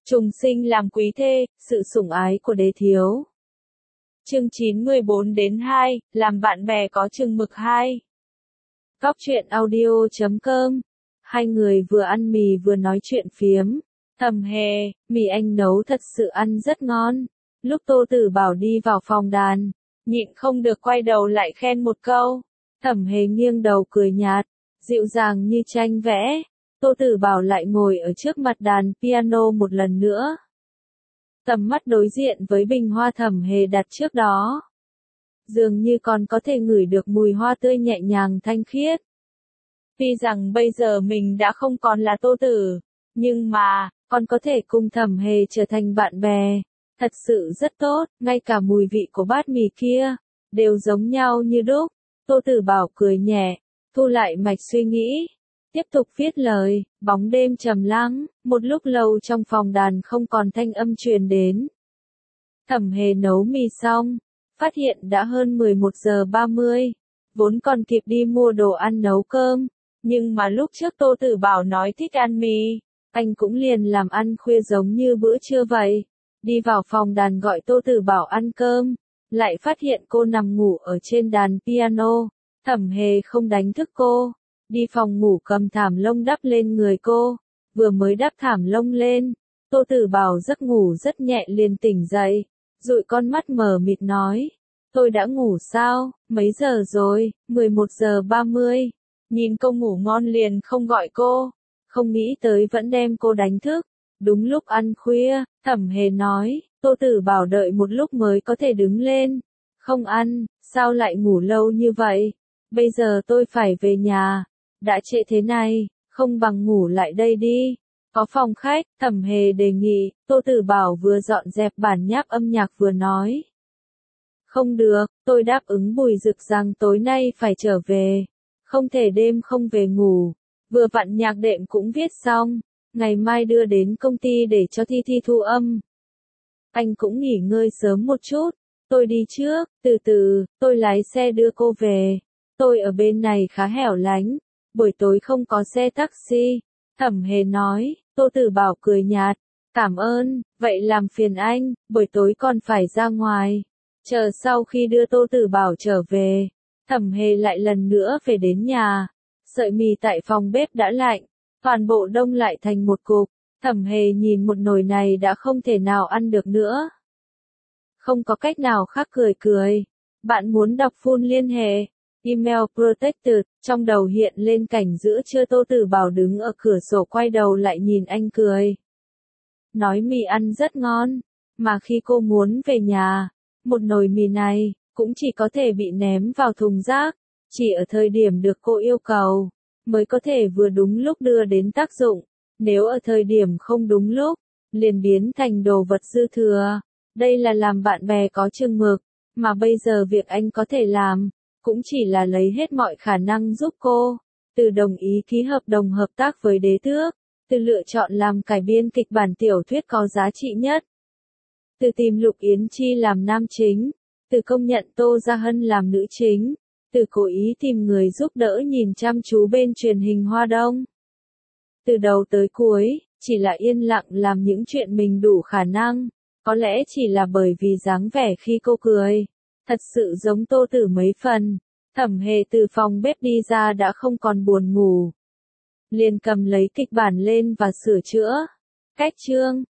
Trùng sinh làm quý thê, sự sủng ái của đế thiếu. Chương 9:14-2, làm bạn bè có chừng mực 2. Góc truyện audio.com. Hai người vừa ăn mì vừa nói chuyện phiếm. Thầm Hề, mì anh nấu thật sự ăn rất ngon. Lúc Tô Tử Bảo đi vào phòng đàn, nhịn không được quay đầu lại khen một câu. Thẩm Hề nghiêng đầu cười nhạt, dịu dàng như tranh vẽ. Tô Tử Bảo lại ngồi ở trước mặt đàn piano một lần nữa. Tầm mắt đối diện với bình hoa Thẩm Hề đặt trước đó. Dường như còn có thể ngửi được mùi hoa tươi nhẹ nhàng thanh khiết. Tuy rằng bây giờ mình đã không còn là Tô Tử, nhưng mà, còn có thể cùng Thẩm Hề trở thành bạn bè. Thật sự rất tốt, ngay cả mùi vị của bát mì kia, đều giống nhau như đúc. Tô Tử Bảo cười nhẹ, thu lại mạch suy nghĩ. Tiếp tục viết lời, bóng đêm trầm lắng, một lúc lâu trong phòng đàn không còn thanh âm truyền đến. Thẩm Hề nấu mì xong, phát hiện đã hơn 11:30, vốn còn kịp đi mua đồ ăn nấu cơm, nhưng mà lúc trước Tô Tử Bảo nói thích ăn mì, anh cũng liền làm ăn khuya giống như bữa trưa vậy. Đi vào phòng đàn gọi Tô Tử Bảo ăn cơm, lại phát hiện cô nằm ngủ ở trên đàn piano. Thẩm Hề không đánh thức cô, đi phòng ngủ cầm thảm lông đắp lên người cô. Vừa mới đắp thảm lông lên, Tô Tử Bảo giấc ngủ rất nhẹ liền tỉnh dậy, dụi con mắt mờ mịt nói, tôi đã ngủ sao, mấy giờ rồi, 11:30, nhìn cô ngủ ngon liền không gọi cô, không nghĩ tới vẫn đem cô đánh thức. Đúng lúc ăn khuya, Thẩm Hề nói, Tô Tử Bảo đợi một lúc mới có thể đứng lên. Không ăn, sao lại ngủ lâu như vậy? Bây giờ tôi phải về nhà. Đã trễ thế này, không bằng ngủ lại đây đi. Có phòng khách, Thẩm Hề đề nghị, Tô Tử Bảo vừa dọn dẹp bản nháp âm nhạc vừa nói. Không được, tôi đáp ứng Bùi Dực rằng tối nay phải trở về. Không thể đêm không về ngủ. Vừa vặn nhạc đệm cũng viết xong. Ngày mai đưa đến công ty để cho Thi Thi thu âm. Anh cũng nghỉ ngơi sớm một chút. Tôi đi trước, từ từ, tôi lái xe đưa cô về. Tôi ở bên này khá hẻo lánh. Buổi tối không có xe taxi. Thẩm Hề nói. Tô Tử Bảo cười nhạt. Cảm ơn, vậy làm phiền anh, buổi tối còn phải ra ngoài. Chờ sau khi đưa Tô Tử Bảo trở về, Thẩm Hề lại lần nữa về đến nhà. Sợi mì tại phòng bếp đã lạnh, toàn bộ đông lại thành một cục. Thẩm Hề nhìn một nồi này đã không thể nào ăn được nữa. Không có cách nào khác cười cười. Bạn muốn đọc full liên hệ. Email protected, trong đầu hiện lên cảnh giữa trưa Tô Tử Bảo đứng ở cửa sổ quay đầu lại nhìn anh cười. Nói mì ăn rất ngon, mà khi cô muốn về nhà, một nồi mì này, cũng chỉ có thể bị ném vào thùng rác, chỉ ở thời điểm được cô yêu cầu, mới có thể vừa đúng lúc đưa đến tác dụng, nếu ở thời điểm không đúng lúc, liền biến thành đồ vật dư thừa. Đây là làm bạn bè có chừng mực, mà bây giờ việc anh có thể làm, cũng chỉ là lấy hết mọi khả năng giúp cô, từ đồng ý ký hợp đồng hợp tác với Đế Tước, từ lựa chọn làm cải biên kịch bản tiểu thuyết có giá trị nhất, từ tìm Lục Yến Chi làm nam chính, từ công nhận Tô Gia Hân làm nữ chính, từ cố ý tìm người giúp đỡ nhìn chăm chú bên truyền hình Hoa Đông. Từ đầu tới cuối, chỉ là yên lặng làm những chuyện mình đủ khả năng, có lẽ chỉ là bởi vì dáng vẻ khi cô cười, thật sự giống Tô Tử mấy phần. Thẩm Hề từ phòng bếp đi ra đã không còn buồn ngủ. Liền cầm lấy kịch bản lên và sửa chữa. Cách chương